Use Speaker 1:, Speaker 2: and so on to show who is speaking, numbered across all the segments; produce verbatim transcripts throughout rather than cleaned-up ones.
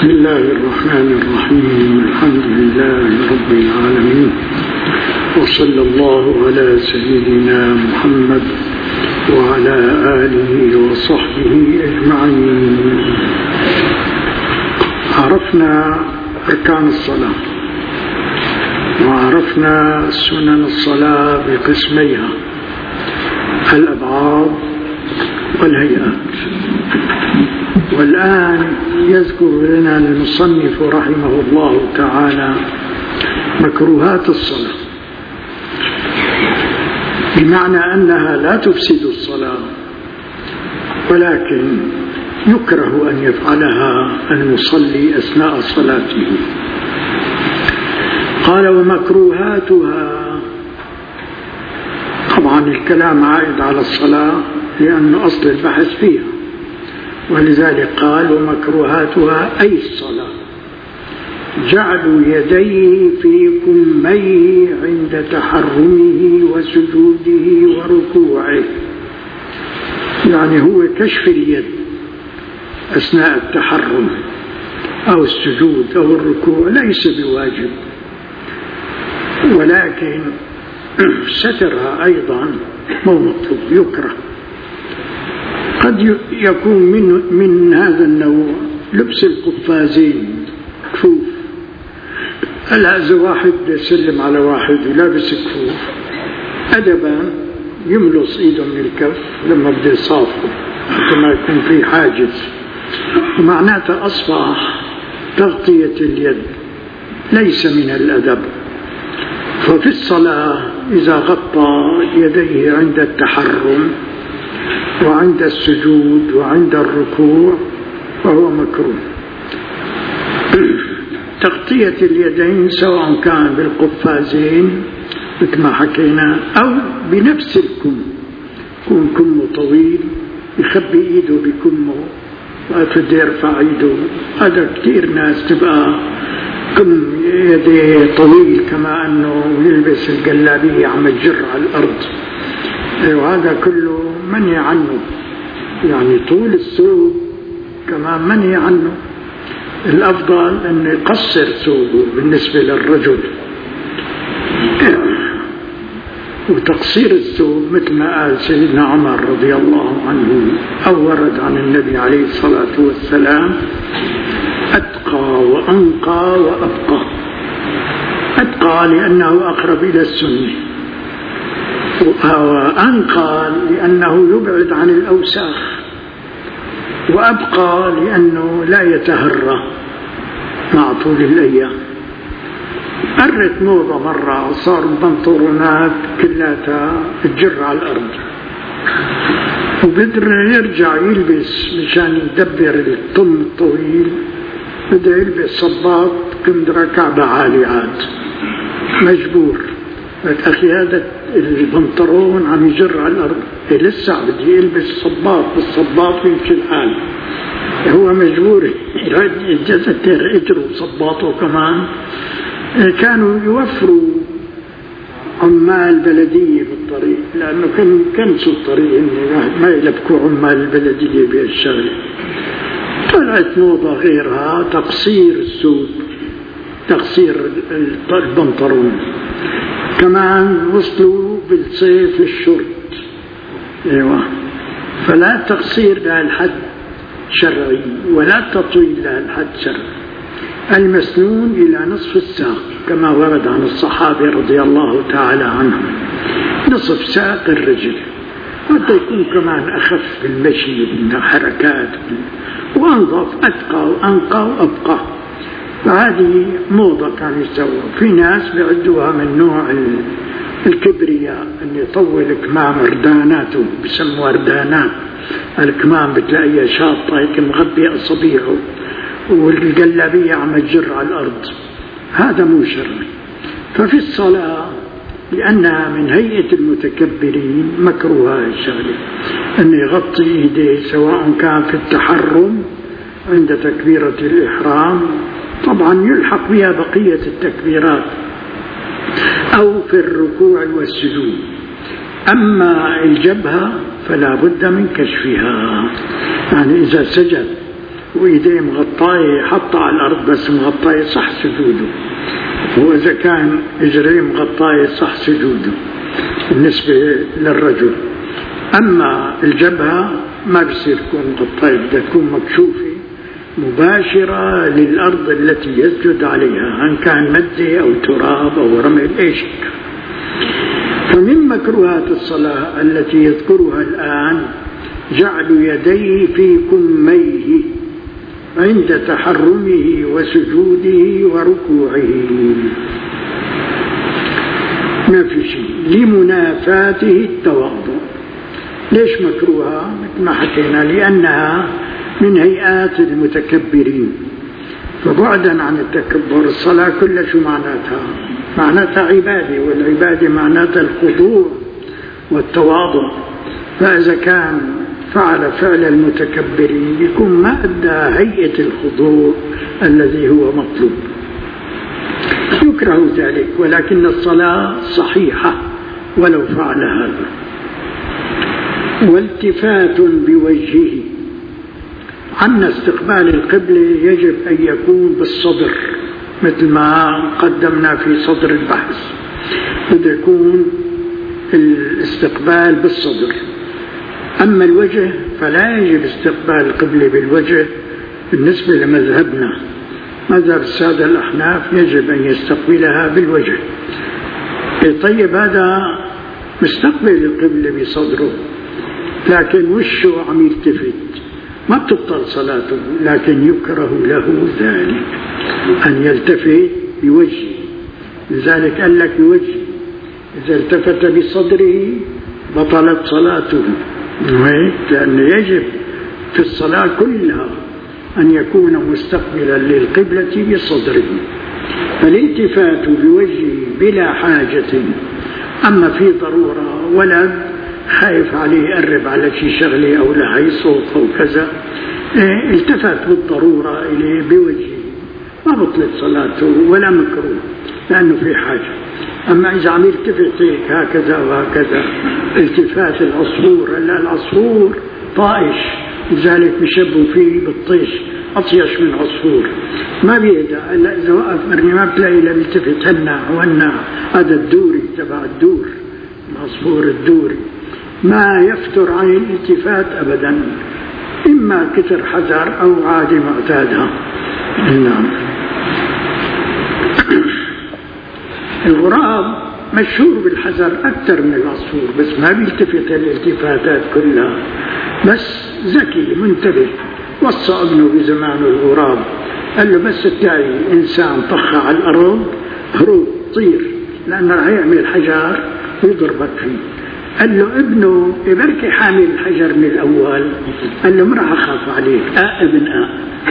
Speaker 1: بسم الله الرحمن الرحيم. الحمد لله رب العالمين، وصلى الله على سيدنا محمد وعلى آله وصحبه أجمعين. عرفنا أركان الصلاة وعرفنا سنن الصلاة بقسميها: الأبعاد والهيئات. والآن يذكر لنا المصنف رحمه الله تعالى مكروهات الصلاة، بمعنى أنها لا تفسد الصلاة، ولكن يكره أن يفعلها المصلي أثناء صلاته. قال: ومكروهاتها. طبعا الكلام عائد على الصلاة لأن أصل البحث فيها، ولذلك قال: ومكروهاتها أي الصلاة جعل يديه في كميه عند تحرمه وسجوده وركوعه. يعني هو كشف اليد أثناء التحرم أو السجود أو الركوع ليس بواجب، ولكن سترها أيضا مو مطلوب، يكره. قد يكون من, من هذا النوع لبس القفازين، كفوف. الآن واحد يسلم على واحد ولابس كفوف، أدبا يملص إيده من الكف لما بده يصافه كما يكون في حاجز، ومعناته أصبح تغطية اليد ليس من الأدب. ففي الصلاة إذا غطى يديه عند التحرم وعند السجود وعند الركوع فهو مكروه. تغطية اليدين سواء كان بالقفازين مثل ما حكينا أو بنفس الكم، يكون كمه طويل يخبي إيده بكمه وأفد يرفع إيده. هذا كثير ناس تبقى كم يديه طويل كما أنه يلبس الجلابية عم تجر على الأرض، وهذا كله منهي عنه. يعني طول الثوب كمان منهي عنه. الأفضل أن يقصر ثوبه بالنسبة للرجل. وتقصير الثوب مثل ما قال سيدنا عمر رضي الله عنه أو ورد عن النبي عليه الصلاة والسلام: أتقى وأنقى وأبقى. أتقى لأنه أقرب إلى السنة، وأنقى لأنه يبعد عن الأوساخ، وأبقى لأنه لا يتهرى مع طول الأيام. مرت موضة مرة صار بنطلونات كلها تجر على الأرض، وبدر يرجع يلبس مشان يدبر الطم الطويل، بده يلبس صباط كم كعبة عالي عاد، مجبور. أخي هذا البنطلون عم يجر على الأرض، لسه بدي يلبس صباط، بالصباط يمشي الحال، هو مجبور يجزتر اجره صباطه كمان. كانوا يوفروا عمال بلدية بالطريق، لأنه كان كنسوا الطريق إن ما يلبكوا عمال البلدية بهالشغلة. طلعت موضة غيرها تقصير الثوب، تقصير البنطلون. كمان وصلوا بالصيف الشرط، ايوه. فلا تقصير لها الحد شرعي ولا تطويل لها الحد شرعي. المسنون إلى نصف الساق كما ورد عن الصحابة رضي الله تعالى عنهم، نصف ساق الرجل، حتى يكون كمان أخف بالمشي بالحركات وأنظف. أتقى وأنقى وأبقى. فهذه موضة كان يسوى. في ناس بيعدوها من نوع الكبرياء، أن يطول كمام رداناته، بسموها ردانات. الكمام بتلاقيها شاطة هيك مغطية أصابيعه، والجلابية عم تجر على الأرض. هذا مو شرعي. ففي الصلاة لأنها من هيئة المتكبرين مكروه الشغلة أن يغطي إيديه، سواء كان في التحرم عند تكبيرة الإحرام، طبعا يلحق بها بقية التكبيرات، أو في الركوع والسجود. أما الجبهة فلا بد من كشفها، يعني إذا سجد وإيديه مغطاية حطها على الأرض بس مغطاية صح سجوده، وإذا كان إجريه مغطاية صح سجوده بالنسبة للرجل. أما الجبهة ما بصير تكون مغطاية، بدها تكون مكشوفة مباشرة للأرض التي يسجد عليها، إن كان مدة أو تراب أو رمل إيش. فمن مكروهات الصلاة التي يذكرها الآن جعل يديه في كميه عند تحرمه وسجوده وركوعه، ما في شيء، لمنافاته التواضع. ليش مكروهة؟ مثل ما حكينا، لأنها من هيئات المتكبرين، فبعدا عن التكبر الصلاة كل شو معناتها؟ معناتها عبادة، والعبادة معناتها الخضوع والتواضع. فإذا كان فعل فعل المتكبرين يكون ما أدى هيئة الخضوع الذي هو مطلوب، يكره ذلك، ولكن الصلاة صحيحة ولو فعل هذا. والتفات بوجهه، عن استقبال القبلة يجب أن يكون بالصدر مثل ما قدمنا في صدر البحث، بده يكون الاستقبال بالصدر. أما الوجه فلا يجب استقبال القبلة بالوجه بالنسبة لمذهبنا، مذهب السادة الأحناف يجب أن يستقبلها بالوجه. طيب هذا مستقبل القبلة بصدره لكن وشه عم يلتفت، ما بتبطل صلاته، لكن يكره له ذلك أن يلتفت بوجهه. لذلك قال لك بوجهه، إذا التفت بصدره بطلت صلاته، لأن يجب في الصلاة كلها أن يكون مستقبلا للقبلة بصدره. فالالتفات بوجهه بلا حاجة، أما في ضرورة ولد خايف عليه يقرب على شي شغلة أو لهي صوت أو كذا، التفت بالضرورة إليه بوجهه ما بطلت صلاته ولا مكروه لأنه في حاجة. أما إذا عم يلتفت هيك هكذا وهكذا، التفات العصفور، هلا العصفور طائش لذلك بيشبهوا فيه بالطيش، أطيش من عصفور ما بيهدى. هلا إذا وقف مرمي ما بتلاقي إلا بيلتفت هنا وهنا، هذا الدوري تبع الدور، العصفور الدوري ما يفتر عن الالتفات أبدا، إما كتر حذر أو عادة معتادة. نعم. الغراب مشهور بالحذر أكثر من العصفور، بس ما بيلتفت الالتفاتات كلها، بس ذكي منتبه. وصى ابنه بزمانه الغراب، قال له بس تلاقي إنسان طخ على الأرض هروب طير، لأنه رح يعمل حجر ويضربك فيه. قال له ابنه بركي حامل الحجر من الأول، قال له ما راح أخاف عليك، آه ابن آه.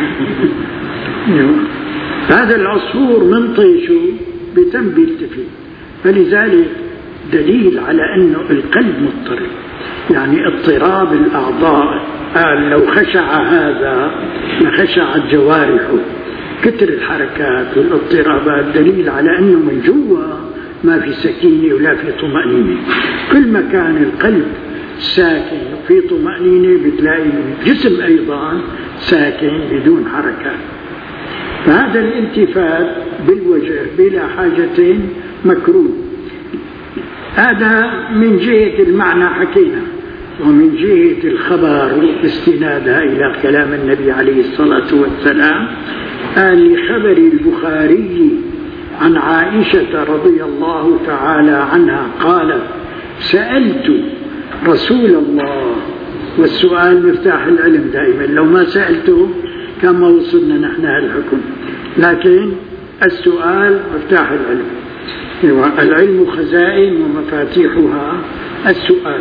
Speaker 1: هذا العصفور من طيشه بتم بيلتفت، فلذلك دليل على أنه القلب مضطرب، يعني اضطراب الأعضاء. قال لو خشع هذا لخشعت جوارحه، كتر الحركات والاضطرابات دليل على أنه من جوا ما في سكينة ولا في طمأنينة. كل ما كان القلب ساكن وفي طمأنينة بتلاقي الجسم أيضا ساكن بدون حركات. فهذا الالتفات بالوجه بلا حاجة مكروه. هذا من جهة المعنى حكينا، ومن جهة الخبر استنادها إلى كلام النبي عليه الصلاة والسلام. قال لخبر البخاري عن عائشة رضي الله تعالى عنها قالت: سألت رسول الله، والسؤال مفتاح العلم دائما، لو ما سألته كان ما وصلنا نحن هالحكم، لكن السؤال مفتاح العلم. العلم خزائن ومفاتيحها السؤال.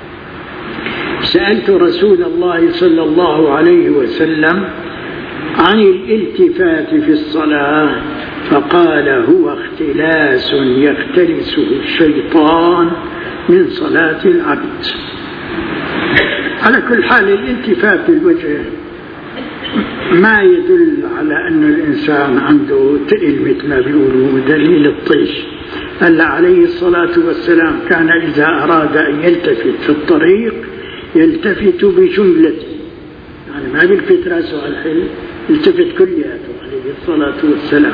Speaker 1: سألت رسول الله صلى الله عليه وسلم عن الالتفات في الصلاة فقال: هو اختلاس يختلسه الشيطان من صلاة العبد. على كل حال الالتفات بالوجه ما يدل على أن الإنسان عنده تقل مثل ما بيقولوا دليل الطيش. قال عليه الصلاة والسلام: كان إذا أراد أن يلتفت في الطريق يلتفت بجملته، يعني ما بيلفت راسه على الحلم، التفت كلياته عليه الصلاة والسلام.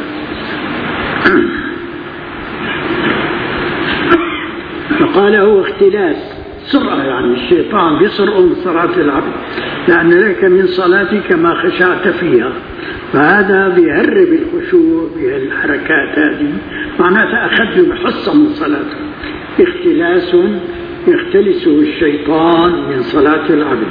Speaker 1: فقال هو اختلاس، سرعة، يعني الشيطان بيسرق من صلاة العبد، لأن لك من صلاتك ما خشعت فيها، فهذا بيهرب الخشوع بهالحركات هذه، معناتها أخذ بحصة من صلاته. اختلاس يختلسه الشيطان من صلاة العبد.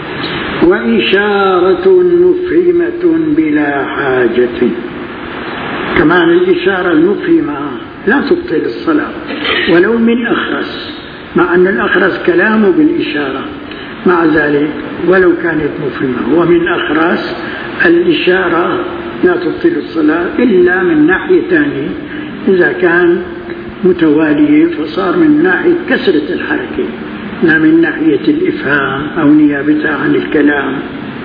Speaker 1: وإشارة مفهمة بلا حاجة، كمان الإشارة المفهمة لا تبطل الصلاة ولو من أخرس، مع أن الأخرس كلامه بالإشارة، مع ذلك ولو كانت مفهمة ومن أخرس الإشارة لا تبطل الصلاة إلا من ناحية ثانية، إذا كان متوالية فصار من ناحية كسرة الحركة لا من ناحية الإفهام أو نيابتها عن الكلام.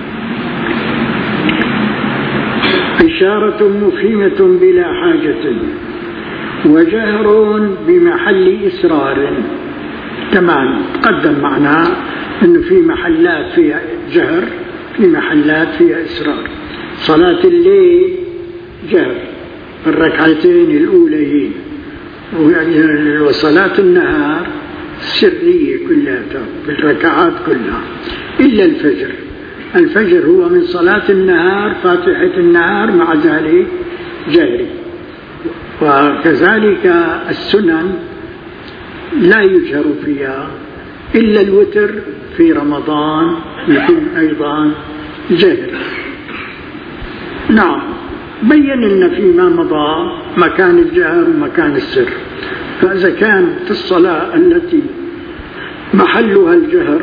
Speaker 1: إشارة مفهمة بلا حاجة. وجهر بمحل إسرار، تمام، تقدم معناه أنه في محلات فيها جهر، في محلات فيها إسرار. صلاة الليل جهر الركعتين الأوليين، وصلاة النهار سرية كلها بالركعات كلها إلا الفجر. الفجر هو من صلاة النهار، فاتحة النهار، مع ذلك جهري. وكذلك السنن لا يجهر فيها إلا الوتر في رمضان يكون أيضا جهري. نعم، بين لنا فيما مضى مكان الجهر ومكان السر. فإذا كان في الصلاة التي محلها الجهر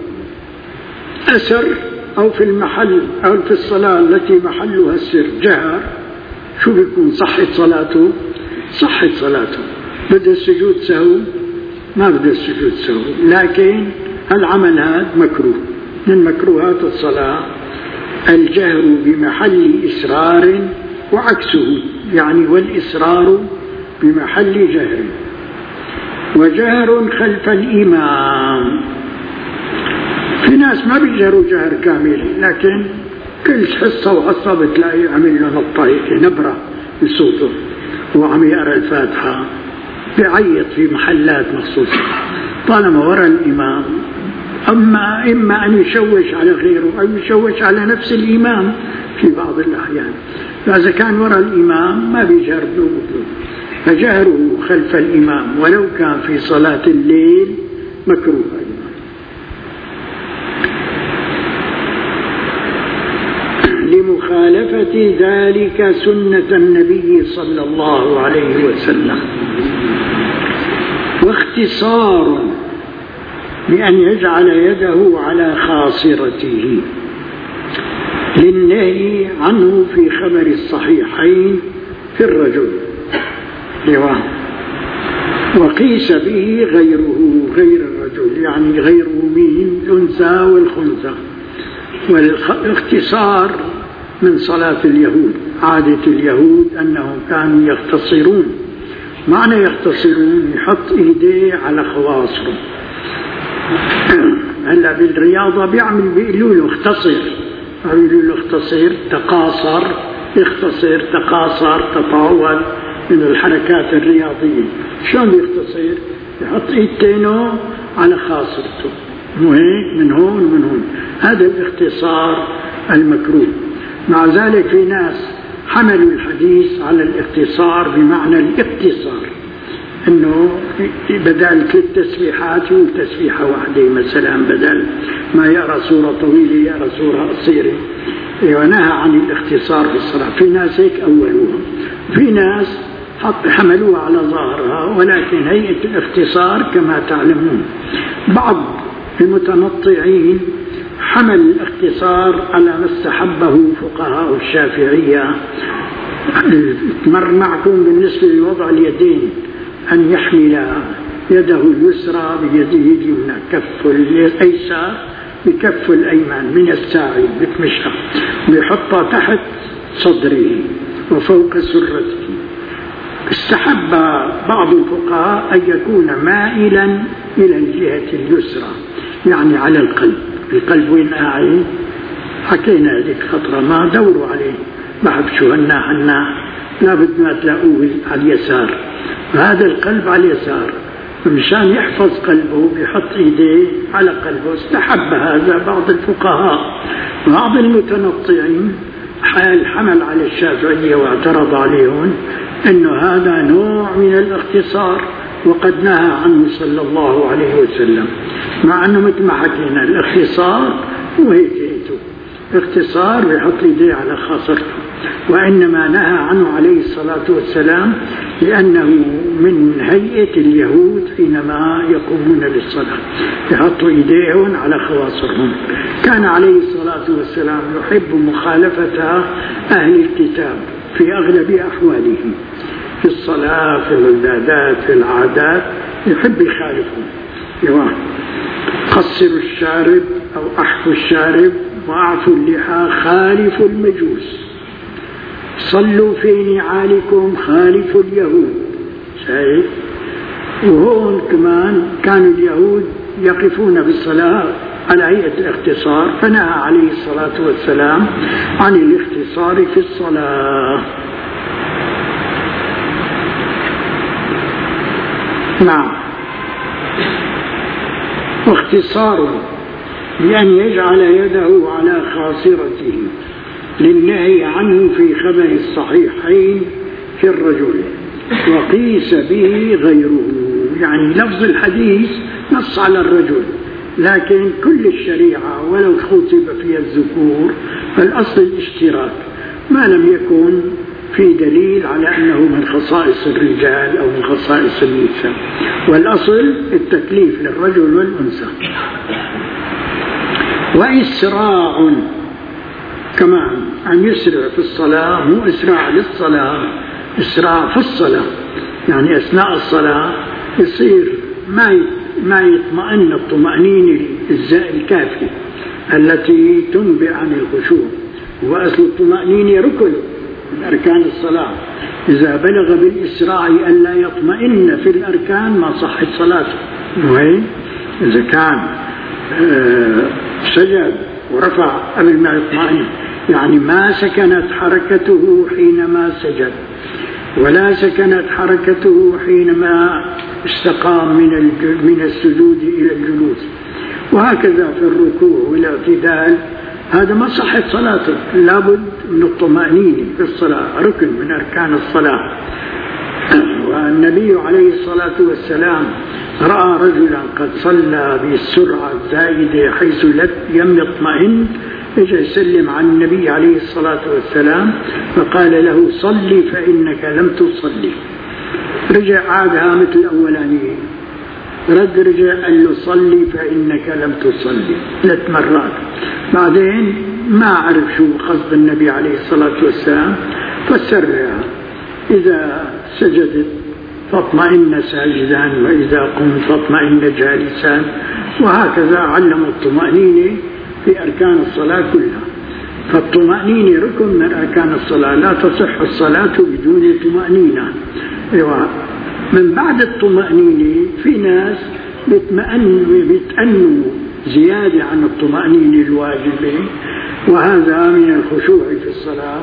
Speaker 1: أسر، أو في المحل أو في الصلاة التي محلها السر جهر، شو بيكون صحة صلاته؟ صحة صلاته. بدأ السجود سهو؟ ما بدأ السجود سهو، لكن العمل هذا مكروه. من مكروهات الصلاة الجهر بمحل إسرار وعكسه، يعني والإسرار بمحل جهر. وجهر خلف الإمام، في ناس ما بيجهروا جهر كامل، لكن كل حصة وحصة بتلاقي عمل له نطة هيك نبرة بصوته وعم يقرأ الفاتحة، بيعيط في محلات مخصوصة طالما وراء الإمام. أما إما أن يشوش على غيره أو يشوش على نفس الإمام في بعض الأحيان، فإذا كان وراء الإمام ما بيجهر بوضوء، فجهره خلف الإمام ولو كان في صلاة الليل مكروه أيضا. لمخالفة ذلك سنة النبي صلى الله عليه وسلم. واختصار بأن يجعل يده على خاصرته للنهي عنه في خبر الصحيحين في الرجل، وقيس به غيره غير الرجل، يعني غيره مين؟ الأنثى والخنثى. والاختصار من صلاة اليهود، عادة اليهود أنهم كانوا يختصرون. معنى يختصرون يحط إيديه على خواصره. هلا بالرياضة بيعمل بيقولوا له اختصر، بيقولوا له اختصر، تقاصر، اختصر، تقاصر، تطاول من الحركات الرياضية. شلون بيختصر؟ يحط ايدينه على خاصرته، مو هيك؟ من هون ومن هون. هذا الاختصار المكروه. مع ذلك في ناس حملوا الحديث على الاختصار بمعنى الاقتصار، انه بدل ثلاث تسبيحات يقول تسبيحه واحده مثلا، بدل ما يقرا سوره طويله يقرا سوره قصيره، ونهى عن الاختصار في الصلاه. في ناس هيك اولوها، في ناس حملوها على ظاهرها، ولكن هيئه الاختصار كما تعلمون بعض المتنطعين حمل الاختصار على ما استحبه فقهاء الشافعيه. مر معكم بالنسبه لوضع اليدين أن يحمل يده اليسرى بيده اليمنى، كف الأيسر بكف الأيمن من الساعد بتمشى، ويحطها تحت صدره وفوق سرته. استحب بعض الفقهاء أن يكون مائلا إلى الجهة اليسرى، يعني على القلب. القلب وين قاعد؟ حكينا هذيك فترة ما دوروا عليه بحب شو هنا هنا لابد ما تلاقوه على اليسار، هذا القلب على اليسار، مشان يحفظ قلبه بيحط ايديه على قلبه. استحب هذا بعض الفقهاء، بعض المتنطعين حمل على الشافعية واعترض عليهم انه هذا نوع من الاختصار وقد نهى عنه صلى الله عليه وسلم، مع انه مثل ما حكينا الاختصار هو هيك اختصار ويحط ايديه على خاصرته، وإنما نهى عنه عليه الصلاة والسلام لأنه من هيئة اليهود حينما يقومون للصلاة يحطوا ايديهم على خواصرهم. كان عليه الصلاة والسلام يحب مخالفة أهل الكتاب في أغلب أحواله، في الصلاة، في العبادات، في العادات، يحب يخالفهم. قصروا الشارب أو أحفوا الشارب وأعفوا اللحى خالفوا المجوس، صلوا في نعالكم خالفوا اليهود. شايف؟ وهون كمان كانوا اليهود يقفون بالصلاة على هيئة الاختصار، فنهى عليه الصلاة والسلام عن الاختصار في الصلاة. نعم. واختصاره بأن يجعل يده على خاصرته للنهي عنه في خبر الصحيحين في الرجل، وقيس به غيره. يعني لفظ الحديث نص على الرجل، لكن كل الشريعة ولو خطب فيها الذكور فالأصل الاشتراك، ما لم يكن في دليل على أنه من خصائص الرجال أو من خصائص النساء، والأصل التكليف للرجل والأنثى. وإسراع كمان، أن يسرع في الصلاة، مو إسراع للصلاة، إسراع في الصلاة، يعني أثناء الصلاة يصير ما ما يطمئن الطمأنينة الكافية التي تنبئ عن الخشوع، وأصل الطمأنينة ركن من أركان الصلاة، إذا بلغ بالإسراع أن لا يطمئن في الأركان ما صحت صلاته. وين إذا كان سجد ورفع قبل ما يطمئن، يعني ما سكنت حركته حينما سجد، ولا سكنت حركته حينما استقام من من السجود إلى الجلوس، وهكذا في الركوع والاعتدال، هذا ما صحت صلاته، لابد من الطمأنينة في الصلاة، ركن من أركان الصلاة. والنبي عليه الصلاة والسلام رأى رجلا قد صلى بالسرعة الزائدة حيث لم يطمئن، اجى يسلم عن النبي عليه الصلاة والسلام فقال له صلي فإنك لم تصلي. رجع عادها مثل الأولانية، رد رجع قال له صلي فإنك لم تصلي ثلاث مرات. بعدين ما عرف شو قصد النبي عليه الصلاة والسلام فسرها، إذا سجدت فاطمئن ساجدا، وإذا قمت فاطمئن جالسا، وهكذا علم الطمأنينة في أركان الصلاة كلها. فالطمأنينة ركن من أركان الصلاة، لا تصح الصلاة بدون طمأنينة. من بعد الطمأنينة في ناس بيتأنوا زيادة عن الطمأنينة الواجبة، وهذا من الخشوع في الصلاة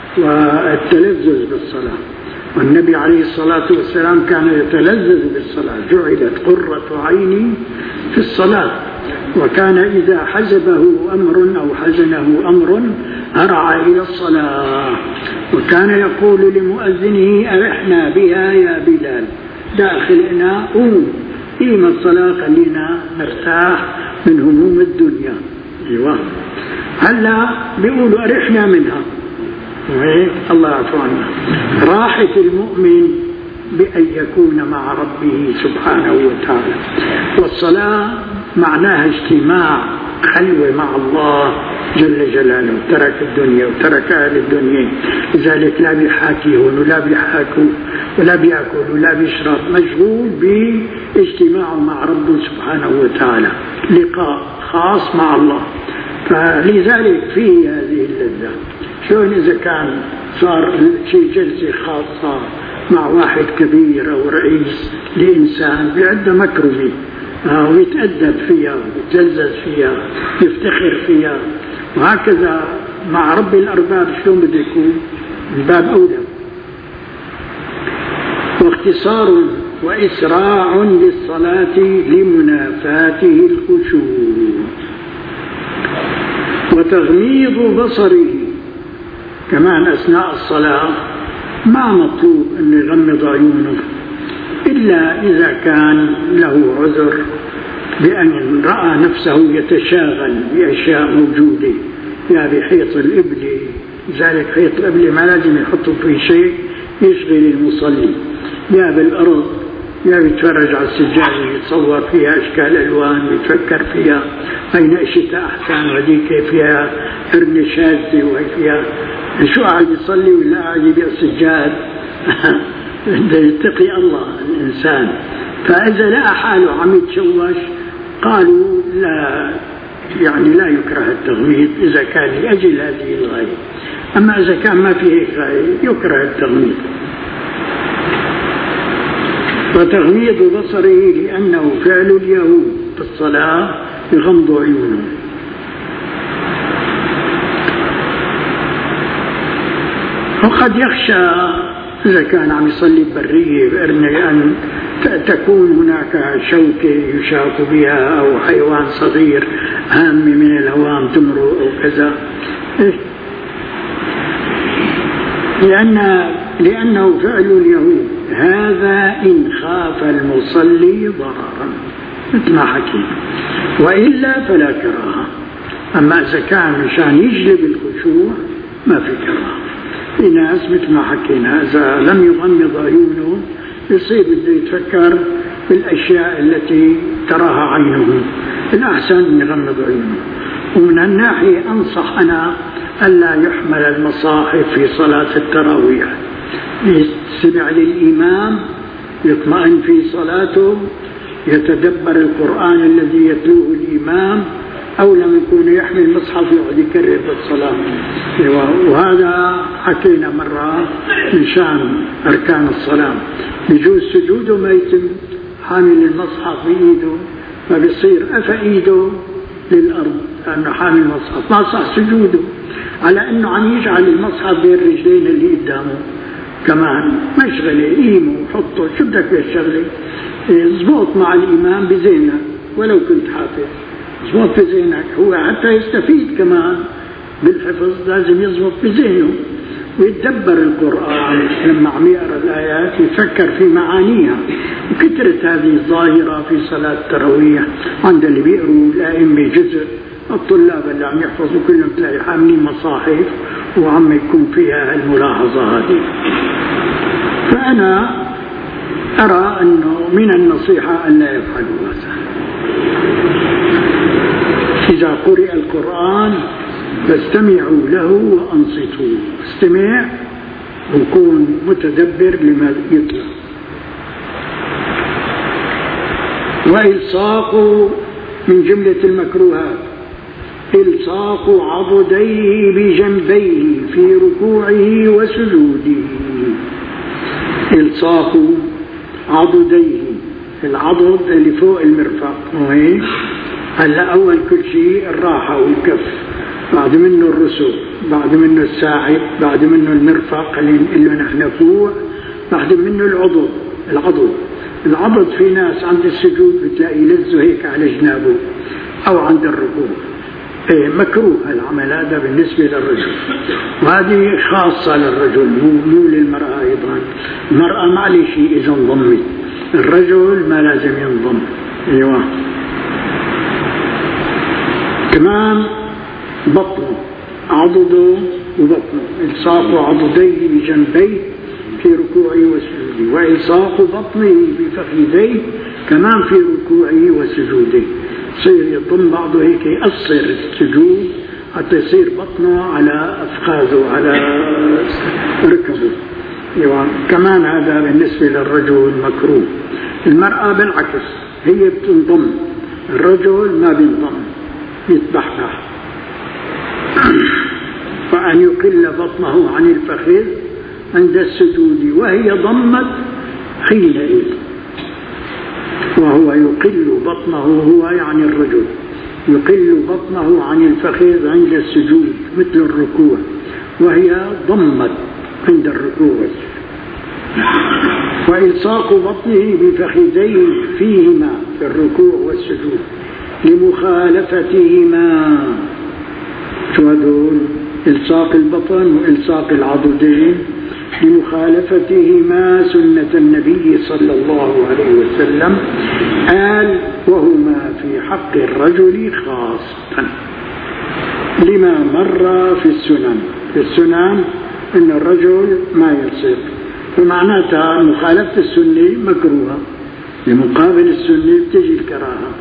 Speaker 1: والتلذذ بالصلاة. والنبي عليه الصلاة والسلام كان يتلذذ بالصلاة، جعلت قرة عيني في الصلاة، وكان إذا حزبه أمر أو حزنه أمر هرع إلى الصلاة، وكان يقول لمؤذنه أرحنا بها يا بلال، داخلنا قوم قيم الصلاة خلينا نرتاح من هموم الدنيا. أيوة، هلا بيقولوا أرحنا منها، الله يعفو عنا. راحة المؤمن بأن يكون مع ربه سبحانه وتعالى، والصلاة معناها اجتماع خلوة مع الله جل جلاله، ترك الدنيا وترك أهل الدنيا، لذلك لا بيحاكي هون ولا بيحاكوا ولا بيأكل ولا بيشرب، مشغول باجتماعه مع ربه سبحانه وتعالى، لقاء خاص مع الله. فلذلك فيه هذه اللذة. شلون إذا كان صار شيء جلسة خاصة مع واحد كبير أو رئيس لإنسان بيعد مكرمة ويتأدب فيها ويتلذذ فيها يفتخر فيها، وهكذا مع رب الأرباب شلون بده يكون؟ من باب أولى. واختصار وإسراع للصلاة لمنافاته الخشوع. وتغميض بصره كمان أثناء الصلاة، ما مطلوب أن يغمض عيونه إلا إذا كان له عذر بأن رأى نفسه يتشاغل بأشياء موجودة، يا بحيط الإبل، ذلك حيط الإبل ما لازم يحطوا فيه شيء يشغل المصلي، يا بالأرض، يا بيتفرج على السجادة يتصور فيها أشكال ألوان، بيتفكر فيها هاي نقشتها أحسن وهذيك فيها قرن شاذة وهي فيها شو قاعد يصلي ولا قاعد يبيع سجاد. بده يتقي الله الإنسان. فإذا لقى حاله عم يتشوش قالوا لا، يعني لا يكره التغميض إذا كان لأجل هذه الغاية، أما إذا كان ما فيه غاية يكره التغميض. وتغميض بصره لأنه فعل اليهود في الصلاة يغمض عيونه. وقد يخشى إذا كان عم يصلي ببرية بأرني أن تكون هناك شوكة يشاك بها أو حيوان صغير هام من الهوام تمرق أو كذا، لأن لأنه فعل اليهود، هذا إن خاف المصلي ضررا مثل ما حكينا، وإلا فلا كراهة. أما إذا كان مشان يجلب الخشوع ما في كراهة. في ناس مثل ما حكينا إذا لم يغمض عيونه يصير بده يتفكر بالأشياء التي تراها عينه، الأحسن أن يغمض عيونه. ومن الناحية أنصح أنا ألا يحمل المصاحف في صلاة التراويح، يستمع للإمام، يطمئن في صلاته، يتدبر القرآن الذي يتلوه الإمام، أو لم يكون يحمل مصحف يقعد يكرر بالصلاة. وهذا حكينا مرة من شأن أركان الصلاة، بجوز سجوده ما يتم حامل المصحف بإيده، فبيصير أفا إيده للأرض لأنه حامل المصحف، ما صح سجوده، على أنه عم يجعل المصحف بين الرجلين اللي قدامه كمان مشغلة، قيمه وحطه شو بدك بالشغلة، زبوط مع الإمام بزينك ولو كنت حافظ، زبط بذهنك، هو حتى يستفيد كمان بالحفظ لازم يزبط بذهنه ويتدبر القرآن لما عم يقرأ الآيات يفكر في معانيها. وكثرت هذه الظاهرة في صلاة التراويح عند اللي بيقروا الأئمة جزء، الطلاب اللي عم يحفظوا كلهم تلاقي حاملين مصاحف وعم يكون فيها الملاحظة هذه. فأنا أرى أنه من النصيحة أن لا يفعلوا هذا. إذا قرئ القرآن فاستمعوا له وأنصتوا، استمع وكون متدبر لما يطلع. وإلصاق من جملة المكروهات إلصاق عضديه بجنبيه في ركوعه وسجوده. إلصاق عضديه، العضد اللي فوق المرفق وهيك. هلا أول كل شيء الراحة والكف، بعد منه الرسل، بعد منه الساعد، بعد منه المرفق اللي نقول له نحن فوق، بعد منه العضد. العضد العضد في ناس عند السجود بتلاقي لزه هيك على جنابه أو عند الركوع. إيه مكروه العمل هذا بالنسبة للرجل، وهذه خاصة للرجل مو للمرأة أيضا. المرأة معلش إذا انضمت، الرجل ما لازم ينضم. أيوة. كمان بطنه، عضده وبطنه، إلصاق عضديه بجنبيه في ركوعه وسجوده، وإلصاق بطنه بفخذيه كمان في ركوعه وسجوده. يصير يضم بعضه هيك يقصر السجود حتى يصير بطنه على أفخاذه على ركبه. أيوة. كمان هذا بالنسبة للرجل مكروه. المرأة بالعكس هي بتنضم، الرجل ما بينضم، يتبحبح. فأن يقل بطنه عن الفخذ عند السجود وهي ضمت حينئذ، وهو يقل بطنه هو يعني الرجل يقل بطنه عن الفخذ عند السجود مثل الركوع، وهي ضمت عند الركوع، وإلصاق بطنه بفخذيه فيهما في الركوع والسجود لمخالفتهما. شو هذول؟ إلصاق البطن وإلصاق العضدين لمخالفتهما سنة النبي صلى الله عليه وسلم، قال وهما في حق الرجل خاصة لما مر في السنن. في السنن إن الرجل ما يلصق، فمعناتها مخالفة السنة مكروهة، لمقابل السنة بتجي الكراهة.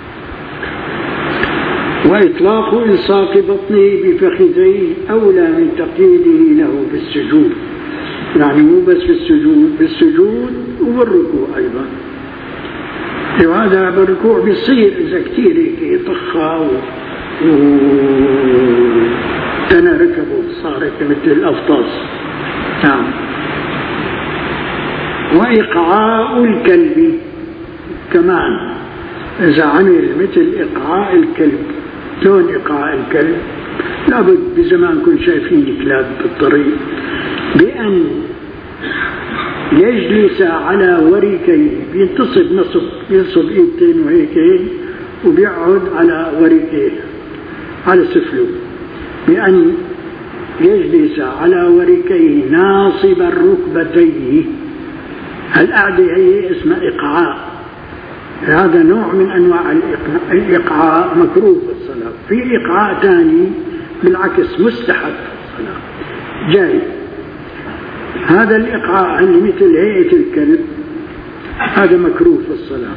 Speaker 1: وإطلاق إلصاق بطنه بفخذيه أولى من تقييده له بالسجود، يعني مو بس في السجود، بالسجود وبالركوع أيضا. وهذا بالركوع بيصير إذا كتير هيك طخة وتنا ركبه صارت مثل الأفطاس. نعم. وإقعاء الكلب كمان إذا عمل مثل إقعاء الكلب. لون إقعاء الكلب؟ لابد بزمان كن شايفين كلاب بالطريق بأن يجلس على وركيه، بينتصب نصب، ينصب ايدتين وهيكين وبيقعد على وركيه على سفله، بأن يجلس على وركيه ناصب الركبتين. هالقعدة هي اسمها إقعاء. هذا نوع من أنواع الإقعاء مكروه في الصلاة. في إقعاء ثاني بالعكس مستحب في الصلاة جاي. هذا الإقعاء اللي مثل هيئة الكلب هذا مكروه في الصلاة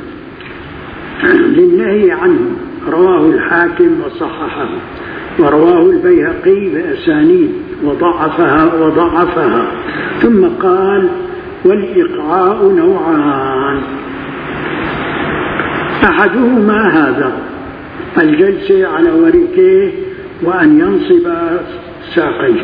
Speaker 1: للنهي عنه. رواه الحاكم وصححه، ورواه البيهقي بأسانيد وضعفها وضعفها ثم قال والإقعاء نوعان، أحدهما هذا الجلسة على وركيه وأن ينصب ساقيه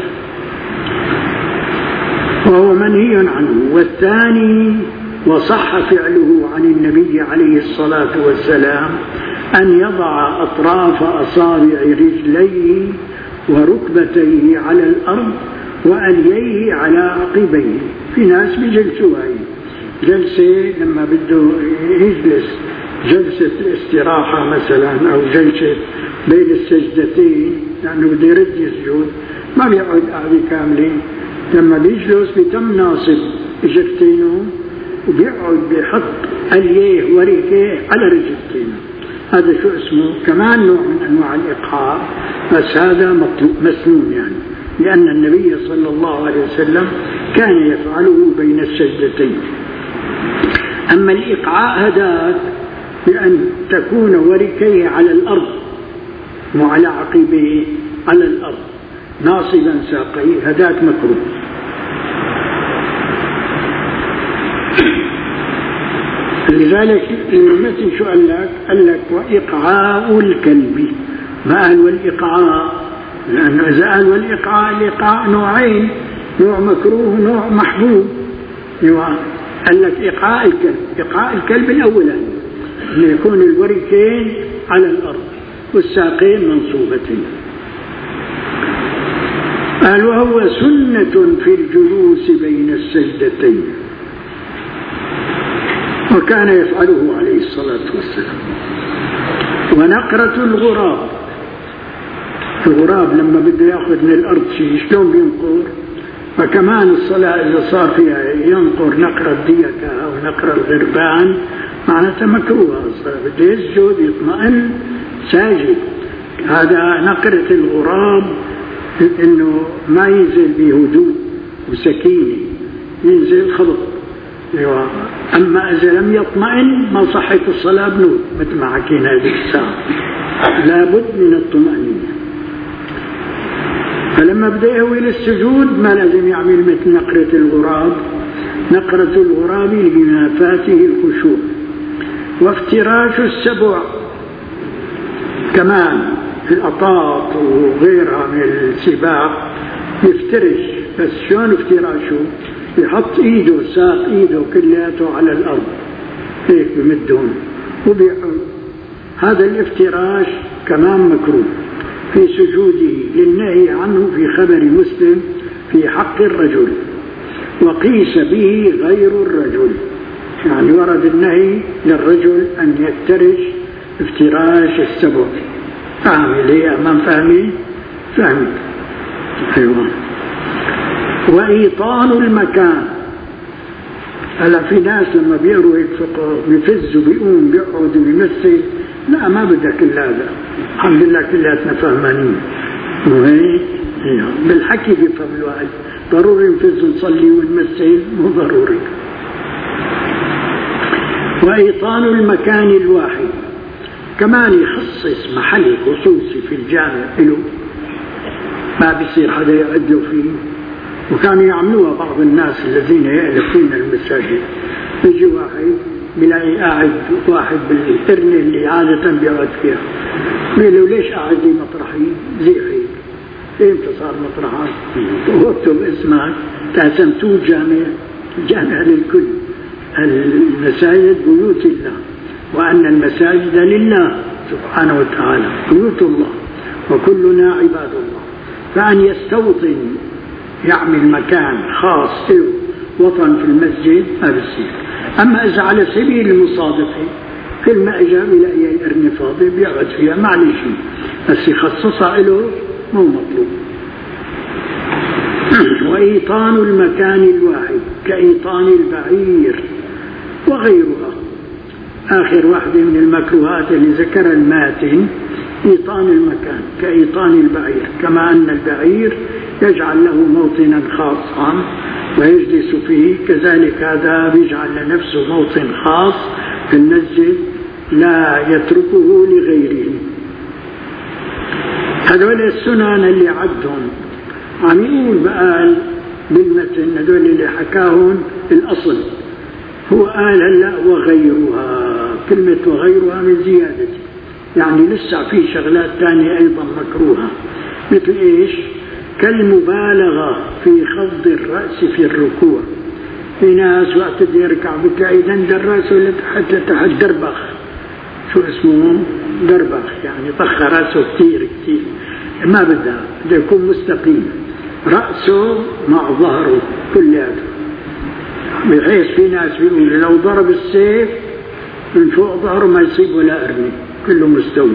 Speaker 1: وهو منهي عنه، والثاني وصح فعله عن النبي عليه الصلاة والسلام أن يضع أطراف أصابع رجليه وركبتيه على الأرض وأليه على عقبيه. في ناس بيجلسوا هاي جلسة لما بده يجلس جلسة الاستراحة مثلا، أو جلسة بين السجدتين لأنه بده يرد يسجد، ما بيقعد قاعدة كاملة. لما بيجلس بيتم ناصب اجرتينه وبيقعد بيحط اليه وركيه على رجلتينه. هذا شو اسمه؟ كمان نوع من أنواع الإقعاء، بس هذا مسنون يعني، لأن النبي صلى الله عليه وسلم كان يفعله بين السجدتين. أما الإقعاء هذاك بأن تكون وركيه على الأرض وعلى عقبيه على الأرض ناصبا ساقيه، هذاك مكروه. لذلك المتن شو قال لك؟ قال لك وإقعاء الكلب، ما قال والإقعاء، لأنه إذا قال والإقعاء الإقعاء نوعين، نوع مكروه ونوع محبوب. قال لك إقعاء الكلب، إقعاء الكلب الأولاني أن يكون الوركين على الأرض والساقين منصوبتين. قال وهو سنة في الجلوس بين السجدتين، وكان يفعله عليه الصلاة والسلام. ونقرة الغراب، الغراب لما بده يأخذ من الأرض شيء شلون بينقر؟ فكمان الصلاة إذا صار فيها ينقر نقرة ديكة أو نقرة الغربان معناتها مكروهة الصلاة، بده يسجد يطمئن ساجد. هذا نقرة الغراب إنه ما ينزل بهدوء وسكينة، ينزل خبط. أما إذا لم يطمئن ما صحت الصلاة بنور، مثل ما حكينا هذه الساعة، لابد من الطمأنينة. فلما بدأ يهوي للسجود ما لازم يعمل مثل نقرة الغراب. نقرة الغراب لمنافاته الخشوع. وافتراش السبع كمان في الأطاط وغيرها من السباع يفترش، بس شلون افتراشه؟ يحط ايده ساق ايده كلياته على الأرض هيك بمدهم وبيقعد. هذا الافتراش كمان مكروه في سجوده للنهي عنه في خبر مسلم في حق الرجل، وقيس به غير الرجل، يعني ورد النهي للرجل أن يفترش افتراش السبع. فهمي ليه أمام فهمي فهمي أيوة. وإيطان المكان، هلا في ناس لما بيقروا الفقه بيفزوا بيقوم بيقعدوا بيمثل، لا ما بدك إلا هذا، الحمد لله كلياتنا فهمانين، وهي بالحكي بيفهم الواحد. ضروري نفز نصلي ونمثل؟ مو ضروري. وإيطان المكان الواحد، كمان يخصص محل خصوصي في الجامع له، ما بيصير حدا يقعد له فيه. وكانوا يعملوها بعض الناس الذين يألفون المساجد، يجي واحد بلاقي قاعد واحد بالقرن اللي عادة بيقعد فيها، بيقول له ليش قاعد لي مطرحي زي هيك؟ امتى صار مطرحك؟ واكتب اسمك تقسمتوه جامع، جامع للكل. المساجد بيوت الله، وأن المساجد لله سبحانه وتعالى، بيوت الله وكلنا عباد الله. فأن يستوطن يعمل مكان خاص له وطن في المسجد ما بصير. أما إذا على سبيل المصادفة كل ما إجا بلاقي قرن فاضي بيقعد فيها معلش، بس يخصصها له مو مطلوب. وإيطان المكان الواحد كإيطان البعير وغيرها. آخر واحدة من المكروهات اللي ذكر الماتن إيطان المكان كإيطان البعير، كما أن البعير يجعل له موطنا خاصا ويجلس فيه، كذلك هذا بيجعل لنفسه موطن خاص في المسجد لا يتركه لغيره. هذول السنن اللي عدهم عم يقول بقى بالمتن، هذول اللي حكاهم الأصل هو قال هلا وغيرها، كلمة وغيرها من زيادة، يعني لسه في شغلات ثانية أيضا مكروهة، مثل إيش؟ كالمبالغة في خفض الرأس في الركوع. في ناس وقت بده يركع بتلاقي دند الرأس ولا تحت لتحت دربخ، شو اسمه؟ دربخ، يعني طخ رأسه كتير كتير، ما بدها، بده يكون مستقيم رأسه مع ظهره كلياته، بحيث في ناس بيقولوا لو ضرب السيف من فوق ظهره ما يصيب ولا قرني، كله مستوي.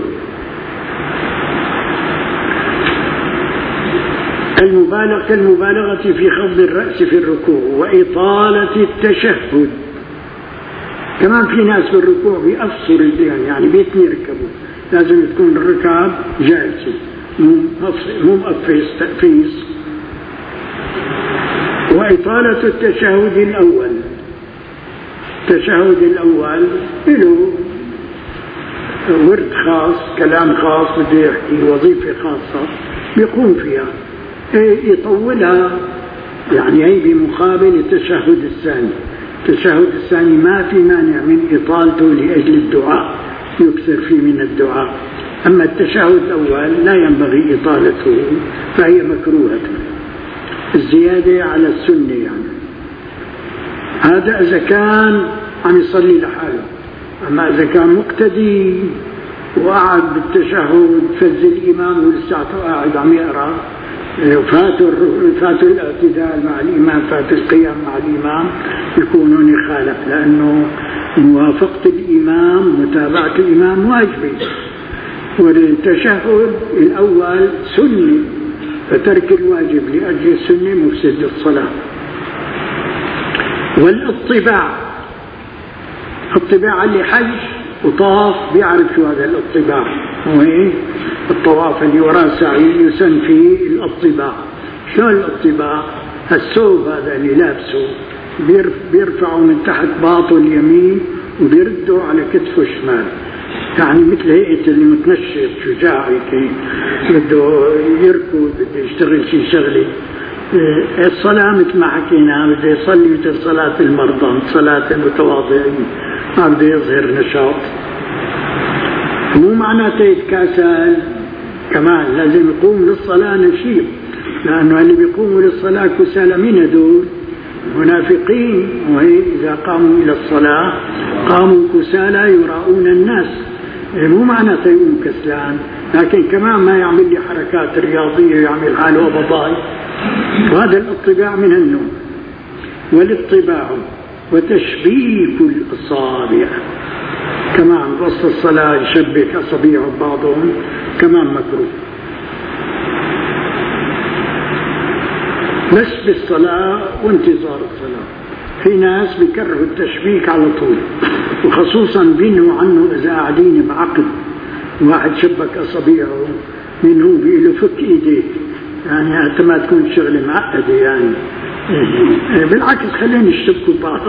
Speaker 1: المبالغة كالمبالغة في خفض الرأس في الركوع وإطالة التشهد. كمان في ناس بالركوع بيقصر الرجلين، يعني بيتني يركبوا، لازم تكون الركاب جالسة مو مقفز تقفيز. وإطالة التشهد الأول، التشهد الأول له ورد خاص، كلام خاص بده يحكي، وظيفة خاصة بيقوم فيها، يطولها، يعني هي بمقابل التشهد الثاني. التشهد الثاني ما في مانع من إطالته لأجل الدعاء، يكثر فيه من الدعاء. أما التشهد الأول لا ينبغي إطالته، فهي مكروهة، الزيادة على السنة يعني. هذا إذا كان عم يصلي لحاله. أما إذا كان مقتدي وقعد بالتشهد فز الإمام ولساته قاعد عم يقرأ، فاتوا فاتوا الاعتدال مع الإمام، فاتوا القيام مع الإمام، يكونون يخالف، لأنه موافقة الإمام متابعة الإمام واجبة، والتشهد الأول سنة، فترك الواجب لأجل السنة مفسد للصلاة. والاطباع، الطباع اللي حج وطاف بيعرف شو هذا الاطباع، هو ايه؟ الطواف اللي وراه سعي يسن فيه الاطباع. شو الاطباع؟ الثوب هذا اللي لابسه بيرفعه من تحت باطه اليمين وبيرده على كتفه الشمال، يعني مثل هيئة اللي متنشط شجاع هيك بده يركض، بده يشتغل شي شغله. الصلاة مثل ما حكينا بده يصلي مثل صلاة المرضى، صلاة المتواضعين، ما بده يظهر نشاط. مو معناته يتكاسل، كمان لازم يقوم للصلاة نشيط، لأنه اللي بيقوموا للصلاة كسالى من هدول منافقين، وهي إذا قاموا إلى الصلاة قاموا كسالى يراؤون الناس. مو معناته يقوم كسلان، لكن كمان ما يعمل لي حركات رياضية يعمل حاله بضاي. وهذا الاطباع من النوم. والاطباع وتشبيك الأصابع كمان وسط الصلاة يشبك أصابيع بعضهم كمان مكروه. بس بالصلاة وانتظار الصلاة. في ناس بيكرهوا التشبيك على طول، وخصوصا بينهوا عنه إذا قاعدين بعقد واحد شبك أصابيعه منه بيقول فك إيديك، يعني حتى ما تكون شغلة معقدة يعني. بالعكس خلينا نشتبكوا بعض.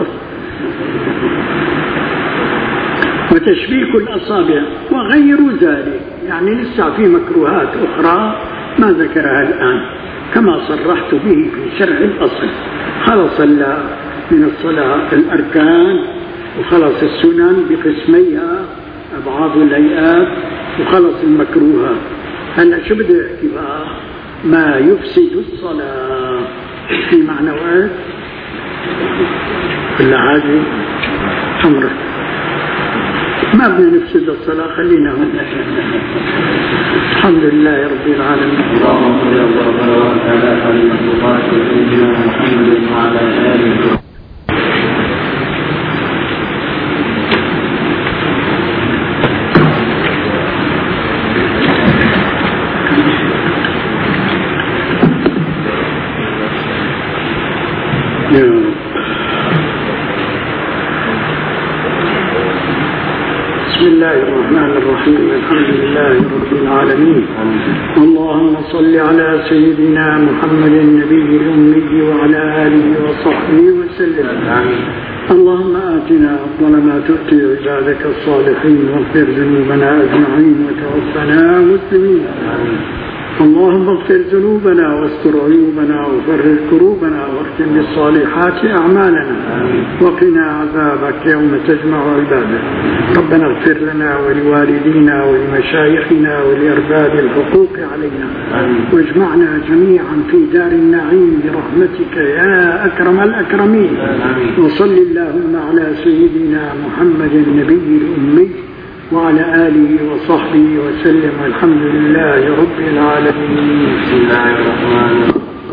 Speaker 1: وتشبيك الأصابع وغير ذلك، يعني لسه في مكروهات أخرى ما ذكرها الآن كما صرحت به في شرح الأصل. خلص من الصلاة الأركان، وخلص السنن بقسميها أبعاد الهيئات، وخلص المكروهات. هلا شو بدي أحكي بقى؟ ما يفسد الصلاة في معنوات كل هذه أمره. ما بدنا نفسد الصلاة، خلينا هون. الحمد لله رب العالمين.
Speaker 2: اللهم صل وسلم على سيدنا محمد وعلى آله.
Speaker 1: بسم الله الرحمن الرحيم. الحمد لله رب العالمين. اللهم صل على سيدنا محمد النبي الأمي وعلى آله وصحبه وسلم. اللهم آتنا أفضل ما تؤتي عبادك الصالحين، واغفر ذنوبنا أجمعين، وتوفنا مسلمين. اللهم اغفر ذنوبنا واستر عيوبنا وفرج كروبنا، واختم بالصالحات أعمالنا، وقنا عذابك يوم تجمع عبادك. ربنا اغفر لنا ولوالدينا ولمشايخنا ولأرباب الحقوق علينا، واجمعنا جميعا في دار النعيم برحمتك يا أكرم الأكرمين. وصل اللهم على سيدنا محمد النبي الأمي وعلى آله وصحبه وسلم. الحمد لله رب العالمين.
Speaker 2: بسم الله الرحمن الرحيم.